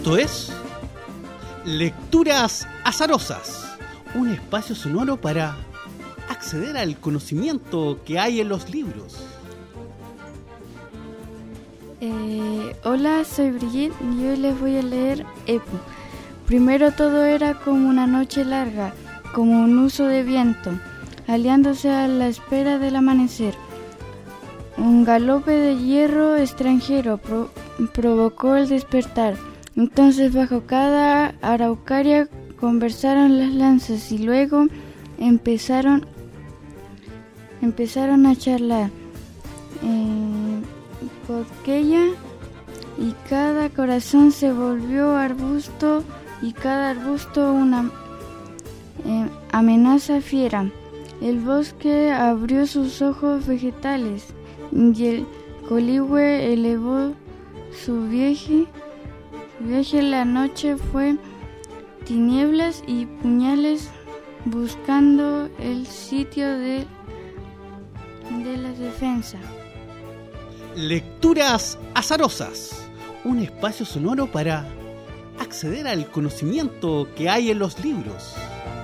Esto es Lecturas Azarosas, un espacio sonoro para acceder al conocimiento que hay en los libros. Hola, soy Brigitte y hoy les voy a leer Epo. Primero todo era como una noche larga, como un huso de viento, aliándose a la espera del amanecer. Un galope de hierro extranjero provocó el despertar. Entonces bajo cada araucaria conversaron las lanzas y luego empezaron a charlar. Cosquella y cada corazón se volvió arbusto y cada arbusto una amenaza fiera. El bosque abrió sus ojos vegetales y el coligüe elevó su viaje. La noche fue tinieblas y puñales buscando el sitio de la defensa. Lecturas Azarosas, un espacio sonoro para acceder al conocimiento que hay en los libros.